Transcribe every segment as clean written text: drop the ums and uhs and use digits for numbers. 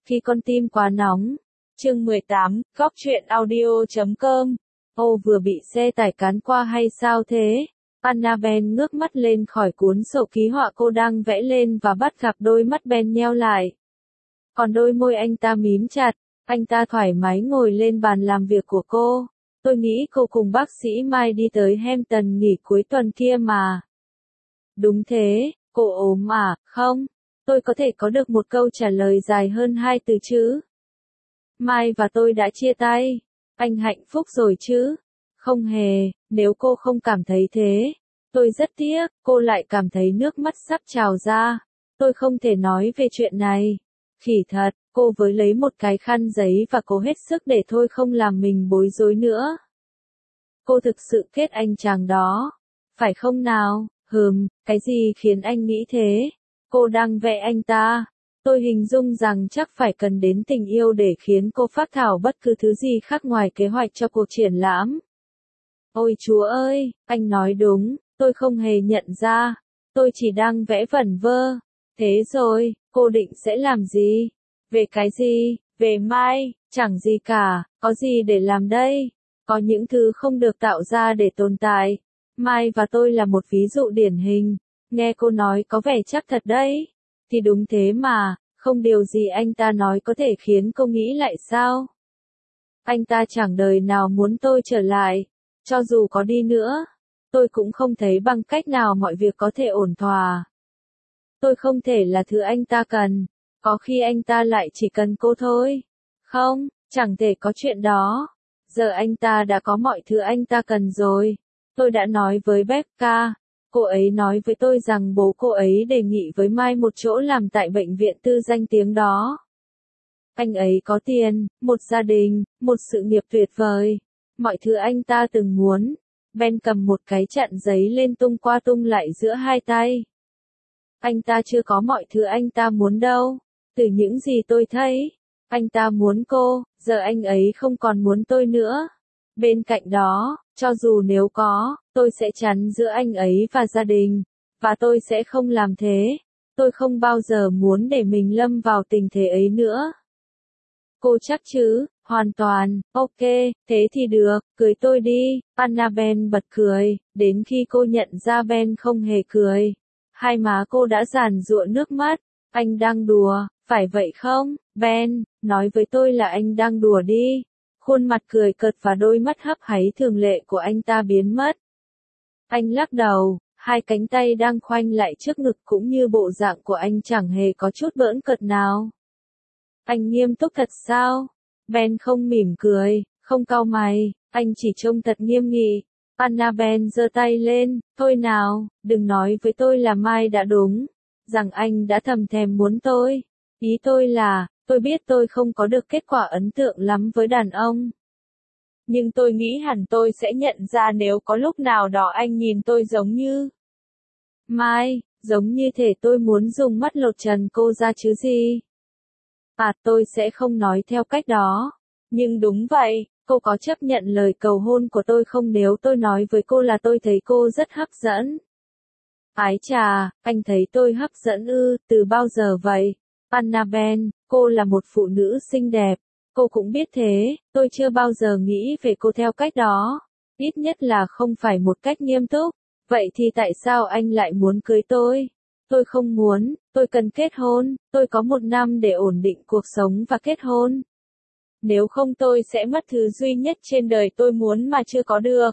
Khi con tim quá nóng. Chương 18, góc truyện audio.com. Ô vừa bị xe tải cán qua hay sao thế? Annabelle ngước mắt lên khỏi cuốn sổ ký họa cô đang vẽ lên và bắt gặp đôi mắt Ben nheo lại. Còn đôi môi anh ta mím chặt, anh ta thoải mái ngồi lên bàn làm việc của cô. Tôi nghĩ cô cùng bác sĩ Mai đi tới Hampton nghỉ cuối tuần kia mà. Đúng thế, cô ốm à, không? Tôi có thể có được một câu trả lời dài hơn 2 từ chứ? Mai và tôi đã chia tay. Anh hạnh phúc rồi chứ? Không hề, nếu cô không cảm thấy thế. Tôi rất tiếc, cô lại cảm thấy nước mắt sắp trào ra. Tôi không thể nói về chuyện này. Khỉ thật, cô với lấy một cái khăn giấy và cố hết sức để thôi không làm mình bối rối nữa. Cô thực sự kết anh chàng đó. Phải không nào? Cái gì khiến anh nghĩ thế? Cô đang vẽ anh ta. Tôi hình dung rằng chắc phải cần đến tình yêu để khiến cô phác thảo bất cứ thứ gì khác ngoài kế hoạch cho cuộc triển lãm. Ôi Chúa ơi, anh nói đúng, tôi không hề nhận ra. Tôi chỉ đang vẽ vẩn vơ. Thế rồi, cô định sẽ làm gì? Về cái gì? Về Mai? Chẳng gì cả, có gì để làm đây? Có những thứ không được tạo ra để tồn tại. Mai và tôi là một ví dụ điển hình. Nghe cô nói có vẻ chắc thật đấy. Thì đúng thế mà, không điều gì anh ta nói có thể khiến cô nghĩ lại sao? Anh ta chẳng đời nào muốn tôi trở lại. Cho dù có đi nữa, tôi cũng không thấy bằng cách nào mọi việc có thể ổn thỏa. Tôi không thể là thứ anh ta cần. Có khi anh ta lại chỉ cần cô thôi. Không, chẳng thể có chuyện đó. Giờ anh ta đã có mọi thứ anh ta cần rồi. Tôi đã nói với Becca. Cô ấy nói với tôi rằng bố cô ấy đề nghị với Mai một chỗ làm tại bệnh viện tư danh tiếng đó. Anh ấy có tiền, một gia đình, một sự nghiệp tuyệt vời. Mọi thứ anh ta từng muốn. Ben cầm một cái chặn giấy lên tung qua tung lại giữa hai tay. Anh ta chưa có mọi thứ anh ta muốn đâu. Từ những gì tôi thấy, anh ta muốn cô, giờ anh ấy không còn muốn tôi nữa. Bên cạnh đó, cho dù nếu có, tôi sẽ chắn giữa anh ấy và gia đình. Và tôi sẽ không làm thế. Tôi không bao giờ muốn để mình lâm vào tình thế ấy nữa. Cô chắc chứ? Hoàn toàn, ok, thế thì được, cưới tôi đi. Annabelle bật cười, đến khi cô nhận ra Ben không hề cười. Hai má cô đã giàn giụa nước mắt. Anh đang đùa, phải vậy không? Ben, nói với tôi là anh đang đùa đi. Khuôn mặt cười cợt và đôi mắt hấp háy thường lệ của anh ta biến mất. Anh lắc đầu, hai cánh tay đang khoanh lại trước ngực cũng như bộ dạng của anh chẳng hề có chút bỡn cợt nào. Anh nghiêm túc thật sao? Ben không mỉm cười, không cau mày, anh chỉ trông thật nghiêm nghị. Annabelle giơ tay lên, thôi nào, đừng nói với tôi là Mai đã đúng, rằng anh đã thầm thèm muốn tôi. Ý tôi là, tôi biết tôi không có được kết quả ấn tượng lắm với đàn ông. Nhưng tôi nghĩ hẳn tôi sẽ nhận ra nếu có lúc nào đó anh nhìn tôi giống như Mai, giống như thể tôi muốn dùng mắt lột trần cô ra chứ gì. Tôi sẽ không nói theo cách đó. Nhưng đúng vậy, cô có chấp nhận lời cầu hôn của tôi không nếu tôi nói với cô là tôi thấy cô rất hấp dẫn? Ái chà, anh thấy tôi hấp dẫn ư, từ bao giờ vậy? Annabelle, cô là một phụ nữ xinh đẹp. Cô cũng biết thế, tôi chưa bao giờ nghĩ về cô theo cách đó. Ít nhất là không phải một cách nghiêm túc. Vậy thì tại sao anh lại muốn cưới tôi? Tôi không muốn, tôi cần kết hôn, tôi có 1 năm để ổn định cuộc sống và kết hôn. Nếu không tôi sẽ mất thứ duy nhất trên đời tôi muốn mà chưa có được.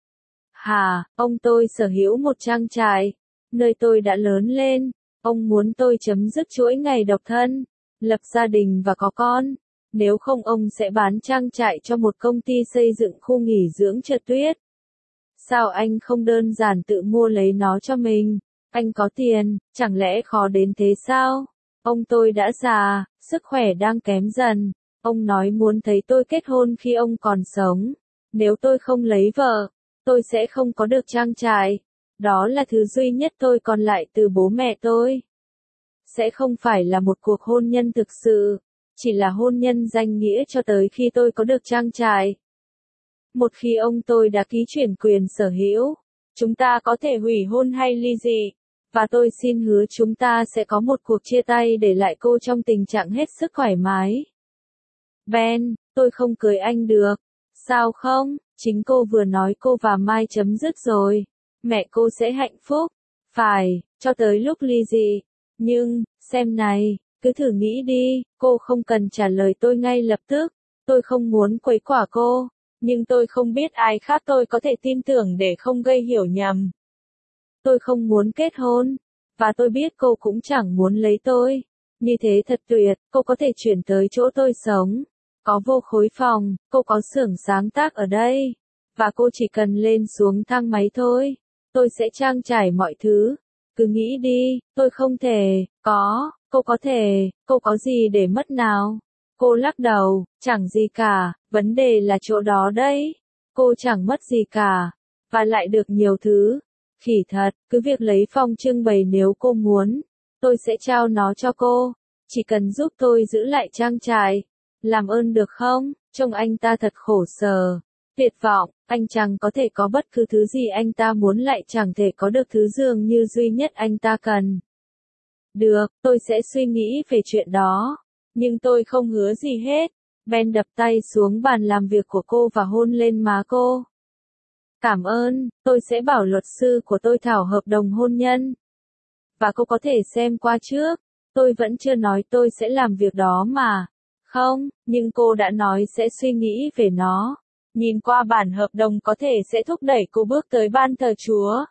Ông tôi sở hữu một trang trại, nơi tôi đã lớn lên. Ông muốn tôi chấm dứt chuỗi ngày độc thân, lập gia đình và có con. Nếu không ông sẽ bán trang trại cho một công ty xây dựng khu nghỉ dưỡng trượt tuyết. Sao anh không đơn giản tự mua lấy nó cho mình? Anh có tiền, chẳng lẽ khó đến thế sao? Ông tôi đã già, sức khỏe đang kém dần. Ông nói muốn thấy tôi kết hôn khi ông còn sống. Nếu tôi không lấy vợ, tôi sẽ không có được trang trại. Đó là thứ duy nhất tôi còn lại từ bố mẹ tôi. Sẽ không phải là một cuộc hôn nhân thực sự, chỉ là hôn nhân danh nghĩa cho tới khi tôi có được trang trại. Một khi ông tôi đã ký chuyển quyền sở hữu, chúng ta có thể hủy hôn hay ly dị. Và tôi xin hứa chúng ta sẽ có một cuộc chia tay để lại cô trong tình trạng hết sức thoải mái. Ben, tôi không cưới anh được. Sao không? Chính cô vừa nói cô và Mai chấm dứt rồi. Mẹ cô sẽ hạnh phúc. Phải, cho tới lúc ly dị. Nhưng, xem này, cứ thử nghĩ đi, cô không cần trả lời tôi ngay lập tức. Tôi không muốn quấy quả cô. Nhưng tôi không biết ai khác tôi có thể tin tưởng để không gây hiểu nhầm. Tôi không muốn kết hôn. Và tôi biết cô cũng chẳng muốn lấy tôi. Như thế thật tuyệt, cô có thể chuyển tới chỗ tôi sống. Có vô khối phòng, cô có xưởng sáng tác ở đây. Và cô chỉ cần lên xuống thang máy thôi. Tôi sẽ trang trải mọi thứ. Cứ nghĩ đi, tôi không thể, cô có thể, cô có gì để mất nào? Cô lắc đầu, chẳng gì cả, vấn đề là chỗ đó đấy. Cô chẳng mất gì cả, và lại được nhiều thứ. Khỉ thật, cứ việc lấy phòng trưng bày nếu cô muốn. Tôi sẽ trao nó cho cô. Chỉ cần giúp tôi giữ lại trang trại. Làm ơn được không? Trông anh ta thật khổ sở. Tuyệt vọng, anh chẳng có thể có bất cứ thứ gì anh ta muốn lại chẳng thể có được thứ dường như duy nhất anh ta cần. Được, tôi sẽ suy nghĩ về chuyện đó. Nhưng tôi không hứa gì hết. Ben đập tay xuống bàn làm việc của cô và hôn lên má cô. Cảm ơn, tôi sẽ bảo luật sư của tôi thảo hợp đồng hôn nhân. Và cô có thể xem qua trước. Tôi vẫn chưa nói tôi sẽ làm việc đó mà. Không, nhưng cô đã nói sẽ suy nghĩ về nó. Nhìn qua bản hợp đồng có thể sẽ thúc đẩy cô bước tới ban thờ Chúa.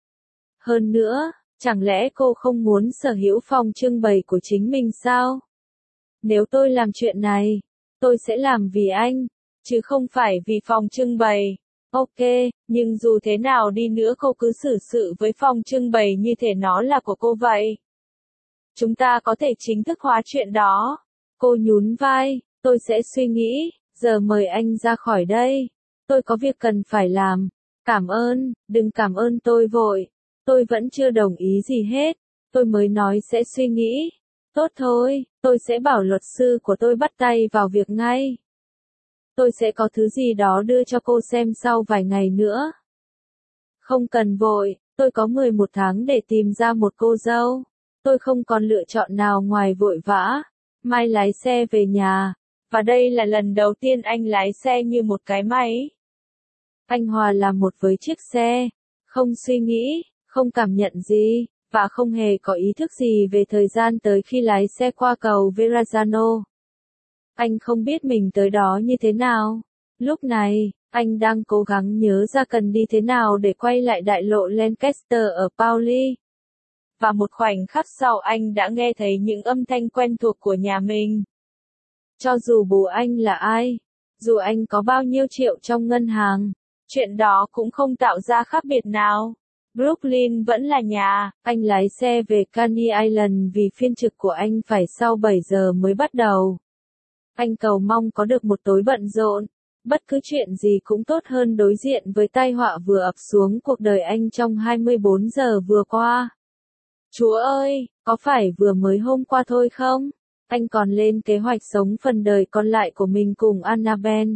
Hơn nữa, chẳng lẽ cô không muốn sở hữu phòng trưng bày của chính mình sao? Nếu tôi làm chuyện này, tôi sẽ làm vì anh, chứ không phải vì phòng trưng bày. Ok, nhưng dù thế nào đi nữa cô cứ xử sự với phòng trưng bày như thể nó là của cô vậy. Chúng ta có thể chính thức hóa chuyện đó. Cô nhún vai, tôi sẽ suy nghĩ, giờ mời anh ra khỏi đây. Tôi có việc cần phải làm. Cảm ơn, đừng cảm ơn tôi vội. Tôi vẫn chưa đồng ý gì hết. Tôi mới nói sẽ suy nghĩ. Tốt thôi, tôi sẽ bảo luật sư của tôi bắt tay vào việc ngay. Tôi sẽ có thứ gì đó đưa cho cô xem sau vài ngày nữa. Không cần vội, tôi có 11 tháng để tìm ra một cô dâu. Tôi không còn lựa chọn nào ngoài vội vã. Mai lái xe về nhà. Và đây là lần đầu tiên anh lái xe như một cái máy. Anh hòa là một với chiếc xe. Không suy nghĩ, không cảm nhận gì, và không hề có ý thức gì về thời gian tới khi lái xe qua cầu Verrazano. Anh không biết mình tới đó như thế nào. Lúc này, anh đang cố gắng nhớ ra cần đi thế nào để quay lại đại lộ Lancaster ở Pauli. Và một khoảnh khắc sau anh đã nghe thấy những âm thanh quen thuộc của nhà mình. Cho dù bố anh là ai, dù anh có bao nhiêu triệu trong ngân hàng, chuyện đó cũng không tạo ra khác biệt nào. Brooklyn vẫn là nhà. Anh lái xe về Coney Island vì phiên trực của anh phải sau 7 giờ mới bắt đầu. Anh cầu mong có được một tối bận rộn. Bất cứ chuyện gì cũng tốt hơn đối diện với tai họa vừa ập xuống cuộc đời anh trong 24 giờ vừa qua. Chúa ơi, có phải vừa mới hôm qua thôi không? Anh còn lên kế hoạch sống phần đời còn lại của mình cùng Annabelle.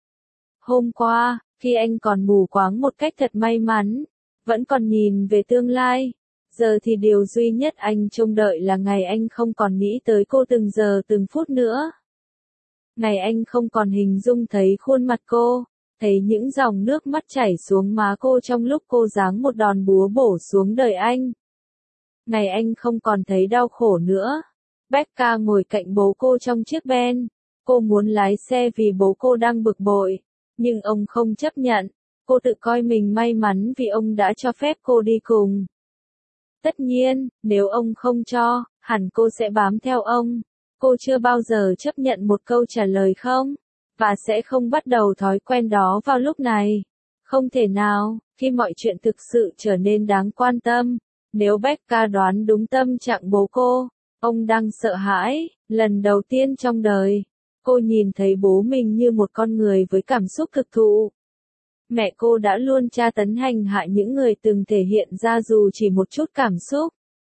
Hôm qua, khi anh còn mù quáng một cách thật may mắn, vẫn còn nhìn về tương lai, giờ thì điều duy nhất anh trông đợi là ngày anh không còn nghĩ tới cô từng giờ từng phút nữa. Ngày anh không còn hình dung thấy khuôn mặt cô, thấy những dòng nước mắt chảy xuống má cô trong lúc cô giáng một đòn búa bổ xuống đời anh. Ngày anh không còn thấy đau khổ nữa. Becca ngồi cạnh bố cô trong chiếc Ben. Cô muốn lái xe vì bố cô đang bực bội. Nhưng ông không chấp nhận. Cô tự coi mình may mắn vì ông đã cho phép cô đi cùng. Tất nhiên, nếu ông không cho, hẳn cô sẽ bám theo ông. Cô chưa bao giờ chấp nhận một câu trả lời không, và sẽ không bắt đầu thói quen đó vào lúc này. Không thể nào, khi mọi chuyện thực sự trở nên đáng quan tâm. Nếu Becca đoán đúng tâm trạng bố cô, ông đang sợ hãi, lần đầu tiên trong đời. Cô nhìn thấy bố mình như một con người với cảm xúc thực thụ. Mẹ cô đã luôn tra tấn hành hạ những người từng thể hiện ra dù chỉ một chút cảm xúc.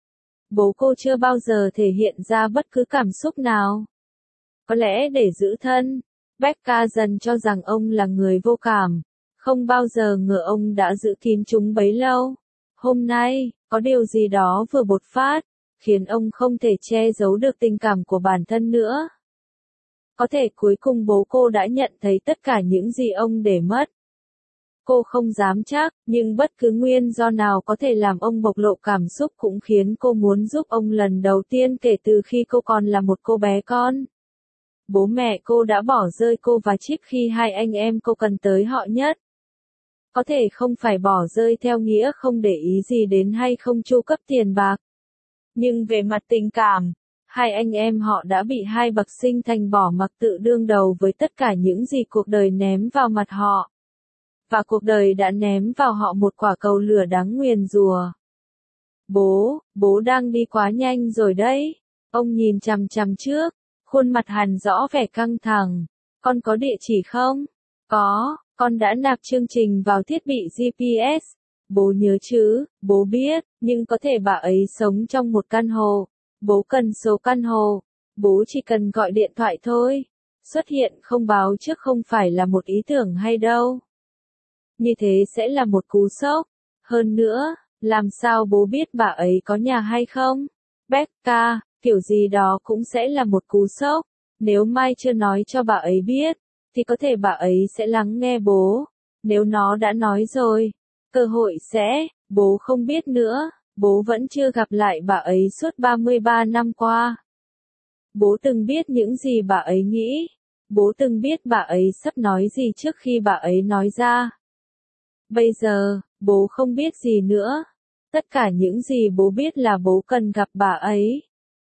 Bố cô chưa bao giờ thể hiện ra bất cứ cảm xúc nào. Có lẽ để giữ thân, Becca dần cho rằng ông là người vô cảm. Không bao giờ ngờ ông đã giữ kín chúng bấy lâu. Hôm nay, có điều gì đó vừa bộc phát, khiến ông không thể che giấu được tình cảm của bản thân nữa. Có thể cuối cùng bố cô đã nhận thấy tất cả những gì ông để mất. Cô không dám chắc, nhưng bất cứ nguyên do nào có thể làm ông bộc lộ cảm xúc cũng khiến cô muốn giúp ông lần đầu tiên kể từ khi cô còn là một cô bé con. Bố mẹ cô đã bỏ rơi cô và Chip khi hai anh em cô cần tới họ nhất. Có thể không phải bỏ rơi theo nghĩa không để ý gì đến hay không chu cấp tiền bạc. Nhưng về mặt tình cảm, hai anh em họ đã bị hai bậc sinh thành bỏ mặc tự đương đầu với tất cả những gì cuộc đời ném vào mặt họ. Và cuộc đời đã ném vào họ một quả cầu lửa đáng nguyền rủa. Bố đang đi quá nhanh rồi đấy. Ông nhìn chằm chằm trước, khuôn mặt hằn rõ vẻ căng thẳng. Con có địa chỉ không? Có, con đã nạp chương trình vào thiết bị GPS. Bố nhớ chứ, bố biết, nhưng có thể bà ấy sống trong một căn hộ. Bố cần số căn hộ. Bố chỉ cần gọi điện thoại thôi. Xuất hiện không báo trước không phải là một ý tưởng hay đâu. Như thế sẽ là một cú sốc. Hơn nữa, làm sao bố biết bà ấy có nhà hay không? Becca, kiểu gì đó cũng sẽ là một cú sốc. Nếu Mai chưa nói cho bà ấy biết, thì có thể bà ấy sẽ lắng nghe bố. Nếu nó đã nói rồi, cơ hội sẽ, bố không biết nữa, bố vẫn chưa gặp lại bà ấy suốt 33 năm qua. Bố từng biết những gì bà ấy nghĩ. Bố từng biết bà ấy sắp nói gì trước khi bà ấy nói ra. Bây giờ, bố không biết gì nữa. Tất cả những gì bố biết là bố cần gặp bà ấy.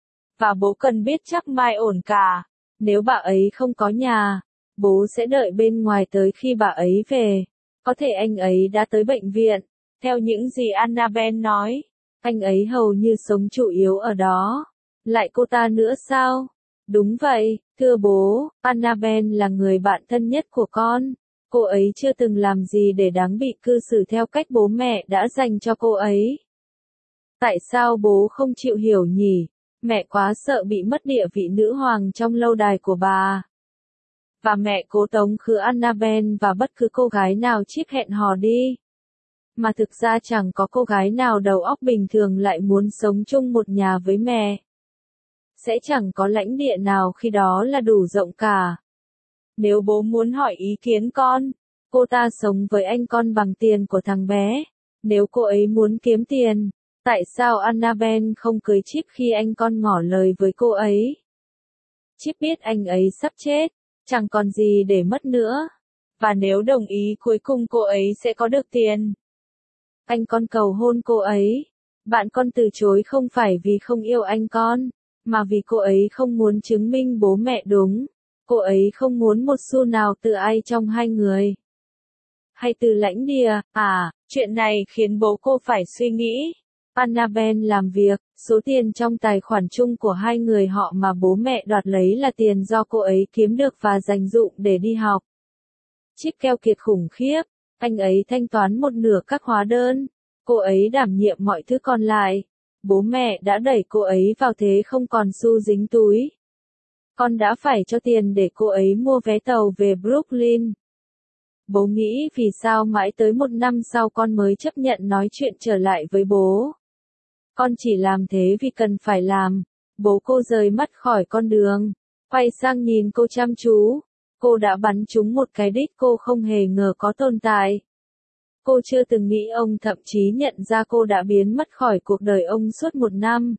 Và bố cần biết chắc Mai ổn cả. Nếu bà ấy không có nhà, bố sẽ đợi bên ngoài tới khi bà ấy về. Có thể anh ấy đã tới bệnh viện. Theo những gì Annabelle nói, anh ấy hầu như sống chủ yếu ở đó. Lại cô ta nữa sao? Đúng vậy, thưa bố, Annabelle là người bạn thân nhất của con. Cô ấy chưa từng làm gì để đáng bị cư xử theo cách bố mẹ đã dành cho cô ấy. Tại sao bố không chịu hiểu nhỉ? Mẹ quá sợ bị mất địa vị nữ hoàng trong lâu đài của bà. Và mẹ cố tống khứ Annabelle và bất cứ cô gái nào Chip hẹn hò đi. Mà thực ra chẳng có cô gái nào đầu óc bình thường lại muốn sống chung một nhà với mẹ. Sẽ chẳng có lãnh địa nào khi đó là đủ rộng cả. Nếu bố muốn hỏi ý kiến con, cô ta sống với anh con bằng tiền của thằng bé. Nếu cô ấy muốn kiếm tiền, tại sao Annabelle không cưới Chip khi anh con ngỏ lời với cô ấy? Chip biết anh ấy sắp chết, chẳng còn gì để mất nữa. Và nếu đồng ý cuối cùng cô ấy sẽ có được tiền. Anh con cầu hôn cô ấy. Bạn con từ chối không phải vì không yêu anh con, mà vì cô ấy không muốn chứng minh bố mẹ đúng. Cô ấy không muốn một xu nào từ ai trong hai người. Hay từ lãnh địa, chuyện này khiến bố cô phải suy nghĩ. Annabelle làm việc, số tiền trong tài khoản chung của hai người họ mà bố mẹ đoạt lấy là tiền do cô ấy kiếm được và dành dụm để đi học. Chip keo kiệt khủng khiếp, anh ấy thanh toán một nửa các hóa đơn, cô ấy đảm nhiệm mọi thứ còn lại. Bố mẹ đã đẩy cô ấy vào thế không còn xu dính túi. Con đã phải cho tiền để cô ấy mua vé tàu về Brooklyn. Bố nghĩ vì sao mãi tới 1 năm sau con mới chấp nhận nói chuyện trở lại với bố. Con chỉ làm thế vì cần phải làm. Bố cô rời mắt khỏi con đường, quay sang nhìn cô chăm chú. Cô đã bắn trúng một cái đích cô không hề ngờ có tồn tại. Cô chưa từng nghĩ ông thậm chí nhận ra cô đã biến mất khỏi cuộc đời ông suốt 1 năm.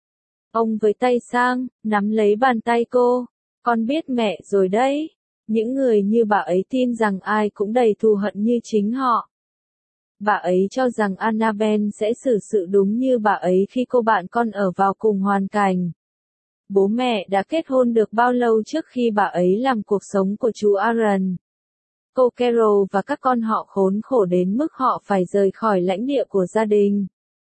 Ông với tay sang, nắm lấy bàn tay cô. Con biết mẹ rồi đấy. Những người như bà ấy tin rằng ai cũng đầy thù hận như chính họ. Bà ấy cho rằng Annabelle sẽ xử sự đúng như bà ấy khi cô bạn con ở vào cùng hoàn cảnh. Bố mẹ đã kết hôn được bao lâu trước khi bà ấy làm cuộc sống của chú Aaron. Cô Carol và các con họ khốn khổ đến mức họ phải rời khỏi lãnh địa của gia đình.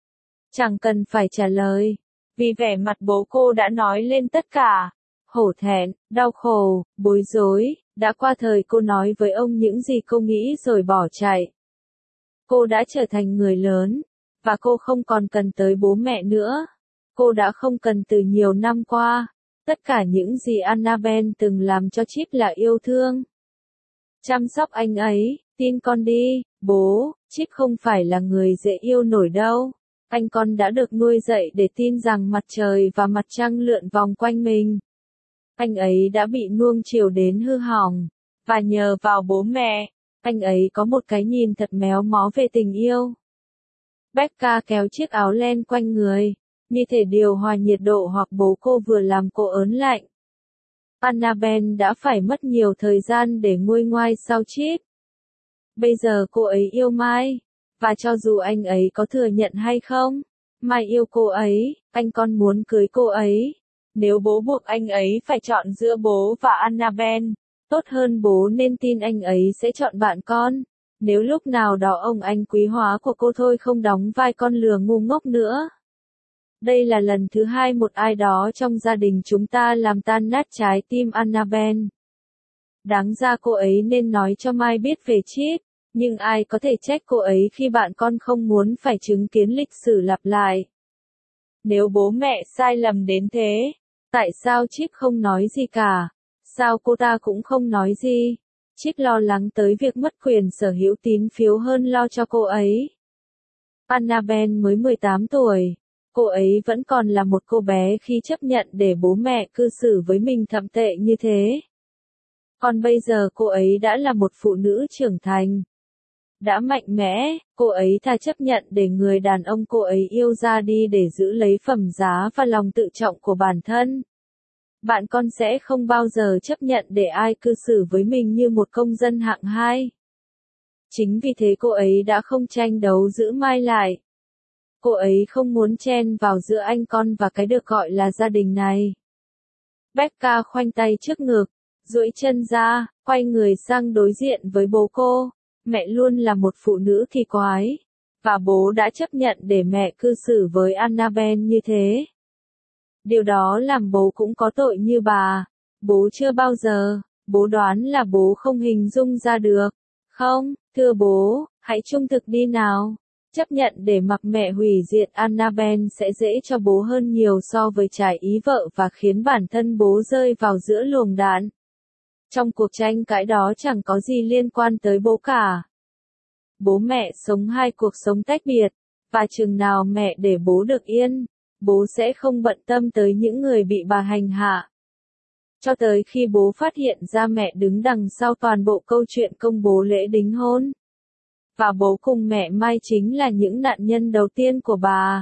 Chẳng cần phải trả lời, vì vẻ mặt bố cô đã nói lên tất cả. Hổ thẹn, đau khổ, bối rối, đã qua thời cô nói với ông những gì cô nghĩ rồi bỏ chạy. Cô đã trở thành người lớn, và cô không còn cần tới bố mẹ nữa. Cô đã không cần từ nhiều năm qua. Tất cả những gì Annabelle từng làm cho Chip là yêu thương. Chăm sóc anh ấy, tin con đi, Bố, Chip không phải là người dễ yêu nổi đâu. Anh con đã được nuôi dạy để tin rằng mặt trời và mặt trăng lượn vòng quanh mình. Anh ấy đã bị nuông chiều đến hư hỏng. Và nhờ vào bố mẹ, anh ấy có một cái nhìn thật méo mó về tình yêu. Becca kéo chiếc áo len quanh người, như thể điều hòa nhiệt độ hoặc bố cô vừa làm cô ớn lạnh. Annabelle đã phải mất nhiều thời gian để nguôi ngoai sau Chip. Bây giờ cô ấy yêu Mai, và cho dù anh ấy có thừa nhận hay không, Mai yêu cô ấy, anh con muốn cưới cô ấy. Nếu bố buộc anh ấy phải chọn giữa bố và Annabelle, tốt hơn bố nên tin anh ấy sẽ chọn bạn con. Nếu lúc nào đó ông anh quý hóa của cô thôi không đóng vai con lừa ngu ngốc nữa. Đây là lần thứ hai một ai đó trong gia đình chúng ta làm tan nát trái tim Annabelle. Đáng ra cô ấy nên nói cho Mai biết về Chip, nhưng ai có thể trách cô ấy khi bạn con không muốn phải chứng kiến lịch sử lặp lại. Nếu bố mẹ sai lầm đến thế, tại sao Chip không nói gì cả? Sao cô ta cũng không nói gì? Chip lo lắng tới việc mất quyền sở hữu tín phiếu hơn lo cho cô ấy. Annabelle mới 18 tuổi. Cô ấy vẫn còn là một cô bé khi chấp nhận để bố mẹ cư xử với mình thậm tệ như thế. Còn bây giờ cô ấy đã là một phụ nữ trưởng thành. Đã mạnh mẽ, cô ấy thà chấp nhận để người đàn ông cô ấy yêu ra đi để giữ lấy phẩm giá và lòng tự trọng của bản thân. Bạn con sẽ không bao giờ chấp nhận để ai cư xử với mình như một công dân hạng hai. Chính vì thế cô ấy đã không tranh đấu giữ Mai lại. Cô ấy không muốn chen vào giữa anh con và cái được gọi là gia đình này. Becca khoanh tay trước ngực, duỗi chân ra, quay người sang đối diện với bố cô. Mẹ luôn là một phụ nữ kỳ quái, và bố đã chấp nhận để mẹ cư xử với Annabelle như thế. Điều đó làm bố cũng có tội như bà. Bố chưa bao giờ, bố đoán là bố không hình dung ra được. Không, thưa bố, hãy trung thực đi nào. Chấp nhận để mặc mẹ hủy diệt Annabelle sẽ dễ cho bố hơn nhiều so với trái ý vợ và khiến bản thân bố rơi vào giữa luồng đạn. Trong cuộc tranh cãi đó chẳng có gì liên quan tới bố cả. Bố mẹ sống hai cuộc sống tách biệt, và chừng nào mẹ để bố được yên, bố sẽ không bận tâm tới những người bị bà hành hạ. Cho tới khi bố phát hiện ra mẹ đứng đằng sau toàn bộ câu chuyện công bố lễ đính hôn. Và bố cùng mẹ Mai chính là những nạn nhân đầu tiên của bà.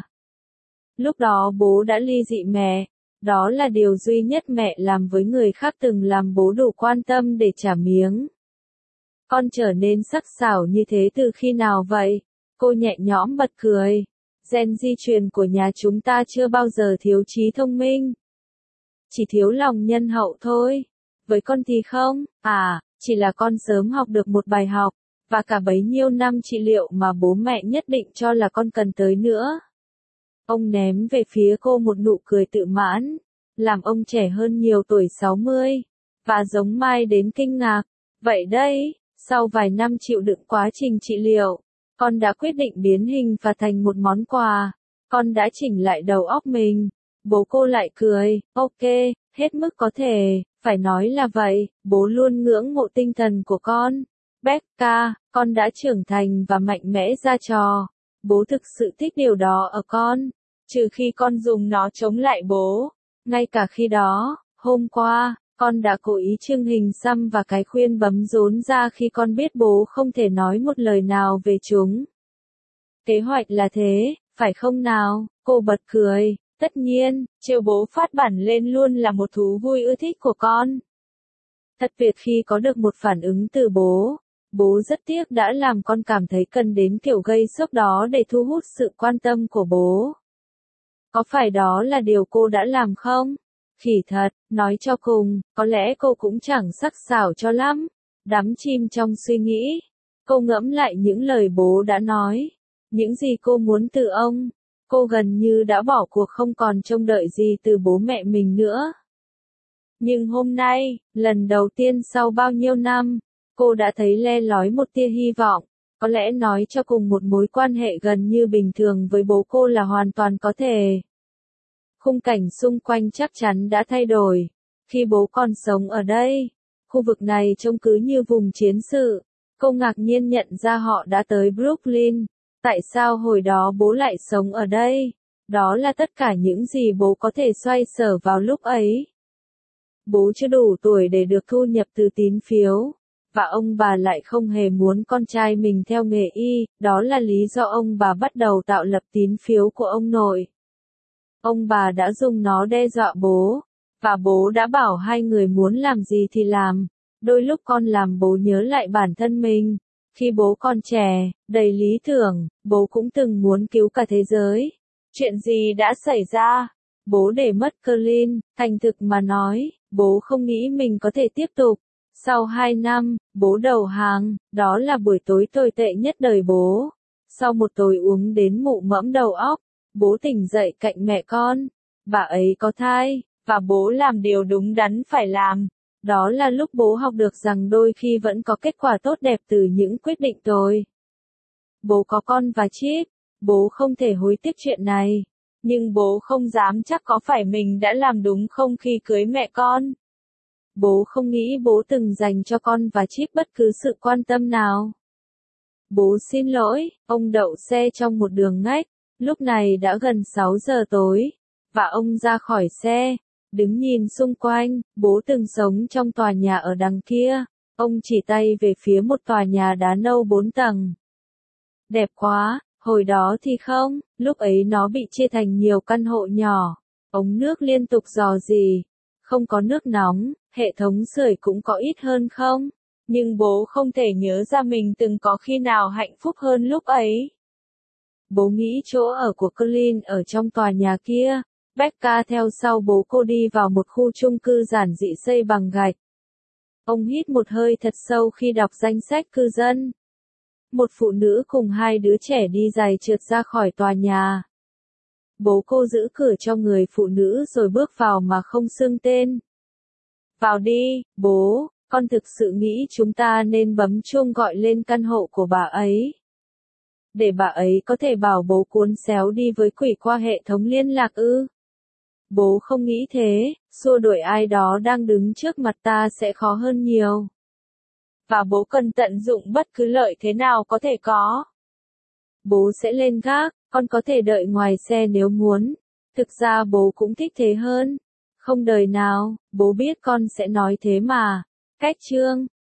Lúc đó bố đã ly dị mẹ. Đó là điều duy nhất mẹ làm với người khác từng làm bố đủ quan tâm để trả miếng. Con trở nên sắc sảo như thế từ khi nào vậy? Cô nhẹ nhõm bật cười. Gen di truyền của nhà chúng ta chưa bao giờ thiếu trí thông minh. Chỉ thiếu lòng nhân hậu thôi. Với con thì không, chỉ là con sớm học được một bài học, và cả bấy nhiêu năm trị liệu mà bố mẹ nhất định cho là con cần tới nữa. Ông ném về phía cô một nụ cười tự mãn, làm ông trẻ hơn nhiều tuổi 60, và giống Mai đến kinh ngạc. Vậy đấy, sau vài năm chịu đựng quá trình trị liệu, con đã quyết định biến hình và thành một món quà. Con đã chỉnh lại đầu óc mình. Bố cô lại cười, ok, hết mức có thể, phải nói là vậy, bố luôn ngưỡng mộ tinh thần của con. Becca, con đã trưởng thành và mạnh mẽ ra trò. Bố thực sự thích điều đó ở con, trừ khi con dùng nó chống lại bố. Ngay cả khi đó, hôm qua, con đã cố ý trưng hình xăm và cái khuyên bấm rốn ra khi con biết bố không thể nói một lời nào về chúng. Kế hoạch là thế, phải không nào? Cô bật cười. Tất nhiên, trêu bố phát bản lên luôn là một thú vui ưa thích của con. Thật tuyệt khi có được một phản ứng từ bố. Bố rất tiếc đã làm con cảm thấy cần đến kiểu gây sốc đó để thu hút sự quan tâm của bố. Có phải đó là điều cô đã làm không? Khỉ thật, nói cho cùng, có lẽ cô cũng chẳng sắc sảo cho lắm. Đắm chìm trong suy nghĩ. Cô ngẫm lại những lời bố đã nói. Những gì cô muốn từ ông. Cô gần như đã bỏ cuộc không còn trông đợi gì từ bố mẹ mình nữa. Nhưng hôm nay, lần đầu tiên sau bao nhiêu năm, cô đã thấy le lói một tia hy vọng. Có lẽ nói cho cùng một mối quan hệ gần như bình thường với bố cô là hoàn toàn có thể. Khung cảnh xung quanh chắc chắn đã thay đổi. Khi bố còn sống ở đây, khu vực này trông cứ như vùng chiến sự. Cô ngạc nhiên nhận ra họ đã tới Brooklyn. Tại sao hồi đó bố lại sống ở đây? Đó là tất cả những gì bố có thể xoay sở vào lúc ấy. Bố chưa đủ tuổi để được thu nhập từ tín phiếu, và ông bà lại không hề muốn con trai mình theo nghề y, đó là lý do ông bà bắt đầu tạo lập tín phiếu của ông nội. Ông bà đã dùng nó đe dọa bố, và bố đã bảo hai người muốn làm gì thì làm. Đôi lúc con làm bố nhớ lại bản thân mình. Khi bố còn trẻ, đầy lý tưởng, bố cũng từng muốn cứu cả thế giới. Chuyện gì đã xảy ra? Bố để mất Colin, thành thực mà nói, bố không nghĩ mình có thể tiếp tục. Sau 2 năm, bố đầu hàng, đó là buổi tối tồi tệ nhất đời bố. Sau một tối uống đến mụ mẫm đầu óc, bố tỉnh dậy cạnh mẹ con. Bà ấy có thai, và bố làm điều đúng đắn phải làm. Đó là lúc bố học được rằng đôi khi vẫn có kết quả tốt đẹp từ những quyết định tồi. Bố có con và Chip, bố không thể hối tiếc chuyện này. Nhưng bố không dám chắc có phải mình đã làm đúng không khi cưới mẹ con. Bố không nghĩ bố từng dành cho con và Chip bất cứ sự quan tâm nào. Bố xin lỗi, ông đậu xe trong một đường ngách, lúc này đã gần 6 giờ tối, và ông ra khỏi xe, đứng nhìn xung quanh, bố từng sống trong tòa nhà ở đằng kia, ông chỉ tay về phía một tòa nhà đá nâu 4 tầng. Đẹp quá, hồi đó thì không, lúc ấy nó bị chia thành nhiều căn hộ nhỏ, ống nước liên tục rò rỉ, không có nước nóng, hệ thống sưởi cũng có ít hơn không? Nhưng bố không thể nhớ ra mình từng có khi nào hạnh phúc hơn lúc ấy. Bố nghĩ chỗ ở của Colin ở trong tòa nhà kia. Becca theo sau bố cô đi vào một khu chung cư giản dị xây bằng gạch. Ông hít một hơi thật sâu khi đọc danh sách cư dân. Một phụ nữ cùng 2 đứa trẻ đi giày trượt ra khỏi tòa nhà. Bố cô giữ cửa cho người phụ nữ rồi bước vào mà không xưng tên. Vào đi, bố, con thực sự nghĩ chúng ta nên bấm chuông gọi lên căn hộ của bà ấy. Để bà ấy có thể bảo bố cuốn xéo đi với quỷ qua hệ thống liên lạc ư? Bố không nghĩ thế, xua đuổi ai đó đang đứng trước mặt ta sẽ khó hơn nhiều. Và bố cần tận dụng bất cứ lợi thế nào có thể có. Bố sẽ lên gác, con có thể đợi ngoài xe nếu muốn. Thực ra bố cũng thích thế hơn. Không đời nào, bố biết con sẽ nói thế mà. Cách chương